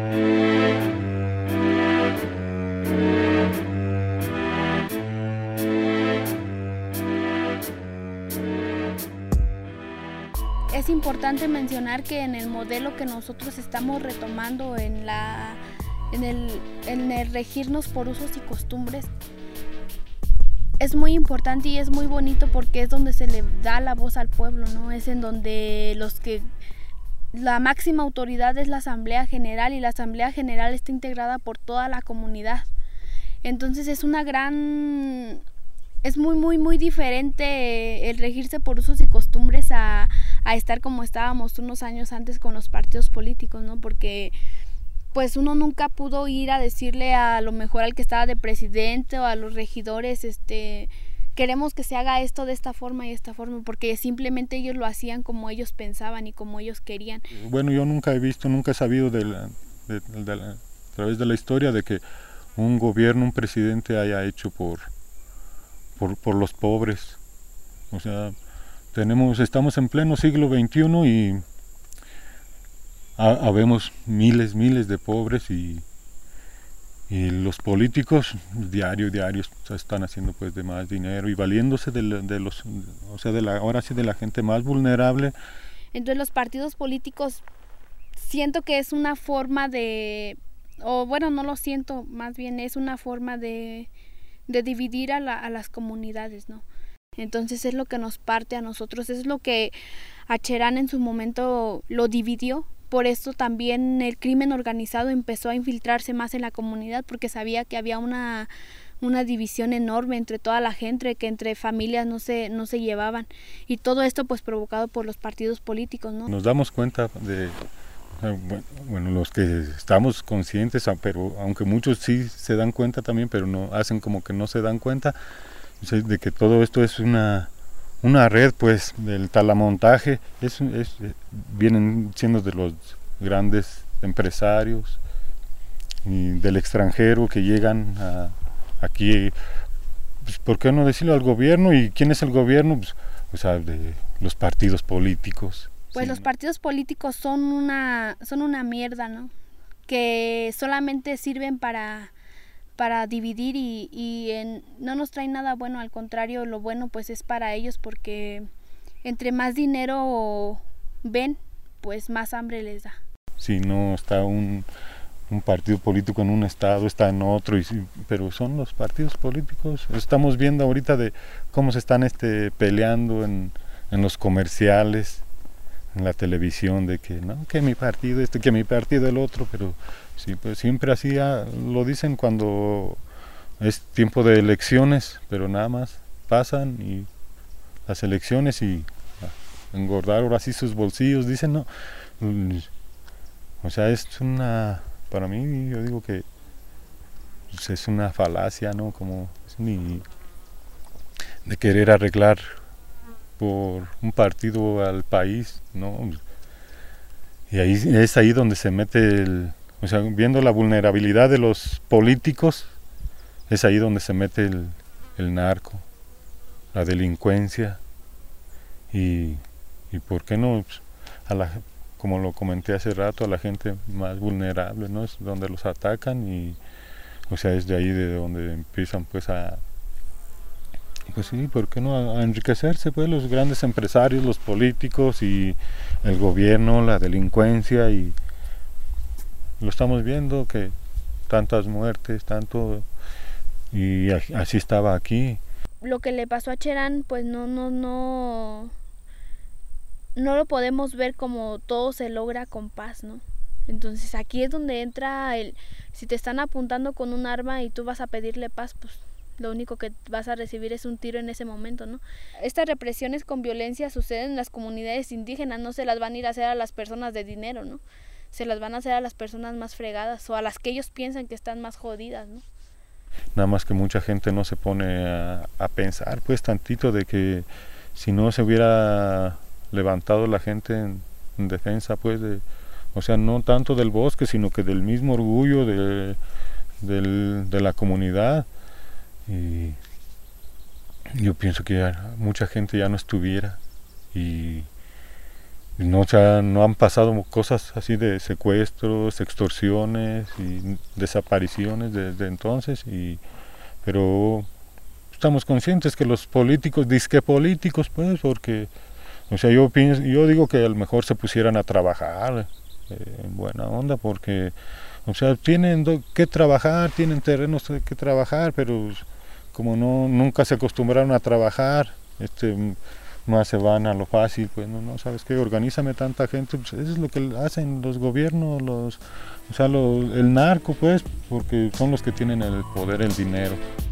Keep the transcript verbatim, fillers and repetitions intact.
Es importante mencionar que en el modelo que nosotros estamos retomando en, la, en, el, en el regirnos por usos y costumbres, es muy importante y es muy bonito porque es donde se le da la voz al pueblo, ¿no? Es en donde los que la máxima autoridad es la Asamblea General y la Asamblea General está integrada por toda la comunidad. Entonces es una gran... Es muy, muy, muy diferente el regirse por usos y costumbres a, a estar como estábamos unos años antes con los partidos políticos, ¿no? Porque pues uno nunca pudo ir a decirle a lo mejor al que estaba de presidente o a los regidores, este, queremos que se haga esto de esta forma y esta forma, porque simplemente ellos lo hacían como ellos pensaban y como ellos querían. Bueno, yo nunca he visto, nunca he sabido de la, de, de la, a través de la historia de que un gobierno, un presidente haya hecho por... Por, por los pobres. O sea, tenemos, estamos en pleno siglo veintiuno y ha, habemos miles, miles de pobres y, y los políticos diario, diario están haciendo pues de más dinero y valiéndose de, de los, o sea, de la, ahora sí de la gente más vulnerable. Entonces los partidos políticos siento que es una forma de, o bueno, no lo siento, más bien es una forma de de dividir a, la, a las comunidades, ¿no? Entonces es lo que nos parte a nosotros, es lo que a Cherán en su momento lo dividió, por eso también el crimen organizado empezó a infiltrarse más en la comunidad, porque sabía que había una, una división enorme entre toda la gente, que entre familias no se, no se llevaban, y todo esto pues provocado por los partidos políticos, ¿no? Nos damos cuenta de... Bueno, los que estamos conscientes, pero aunque muchos sí se dan cuenta también, pero no hacen como que no se dan cuenta de que todo esto es una, una red, pues, del talamontaje, es, es, vienen siendo de los grandes empresarios y del extranjero que llegan a, aquí, pues, ¿por qué no decirlo al gobierno? ¿Y quién es el gobierno? Pues, o sea, de los partidos políticos. Pues sí. Los partidos políticos son una, son una mierda, ¿no? Que solamente sirven para, para dividir y, y en, no nos traen nada bueno, al contrario, lo bueno pues es para ellos porque entre más dinero ven, pues más hambre les da. Si no está un, un partido político en un estado, está en otro, y, pero son los partidos políticos. Estamos viendo ahorita de cómo se están este, peleando en, en los comerciales, en la televisión, de que no, que mi partido este, que mi partido el otro, pero sí, pues siempre así ah, lo dicen cuando es tiempo de elecciones, pero nada más pasan y las elecciones y ah, engordar ahora sí sus bolsillos, dicen no, o sea, es una, para mí yo digo que pues, es una falacia, ¿no? Como es ni de querer arreglar por un partido al país, ¿no? Y ahí es ahí donde se mete el, o sea, viendo la vulnerabilidad de los políticos, es ahí donde se mete el, el narco, la delincuencia y, y por qué no, pues, a la, como lo comenté hace rato, a la gente más vulnerable, ¿no? Es donde los atacan y, o sea, es de ahí de donde empiezan pues a Pues sí, ¿por qué no a enriquecerse pues los grandes empresarios, los políticos y el gobierno, la delincuencia? Y lo estamos viendo que tantas muertes, tanto, y así estaba aquí. Lo que le pasó a Cherán, pues no, no, no, no lo podemos ver como todo se logra con paz, ¿no? Entonces aquí es donde entra el, si te están apuntando con un arma y tú vas a pedirle paz, pues lo único que vas a recibir es un tiro en ese momento, ¿no? Estas represiones con violencia suceden en las comunidades indígenas, no se las van a ir a hacer a las personas de dinero, ¿no? Se las van a hacer a las personas más fregadas o a las que ellos piensan que están más jodidas, ¿no? Nada más que mucha gente no se pone a, a pensar pues tantito de que si no se hubiera levantado la gente en, en defensa pues de, o sea, no tanto del bosque, sino que del mismo orgullo de, del, de la comunidad. Y yo pienso que ya mucha gente ya no estuviera y, y no, o sea, no han pasado cosas así de secuestros, extorsiones y desapariciones desde entonces, y, pero estamos conscientes que los políticos, disque políticos, pues, porque, o sea, yo pienso, yo digo que a lo mejor se pusieran a trabajar eh, en buena onda, porque, o sea, tienen do, que trabajar, tienen terrenos que trabajar, pero como no, nunca se acostumbraron a trabajar, este, más se van a lo fácil, pues no, no, ¿sabes qué? Organízame tanta gente, pues eso es lo que hacen los gobiernos, los, o sea, lo, el narco, pues, porque son los que tienen el poder, el dinero.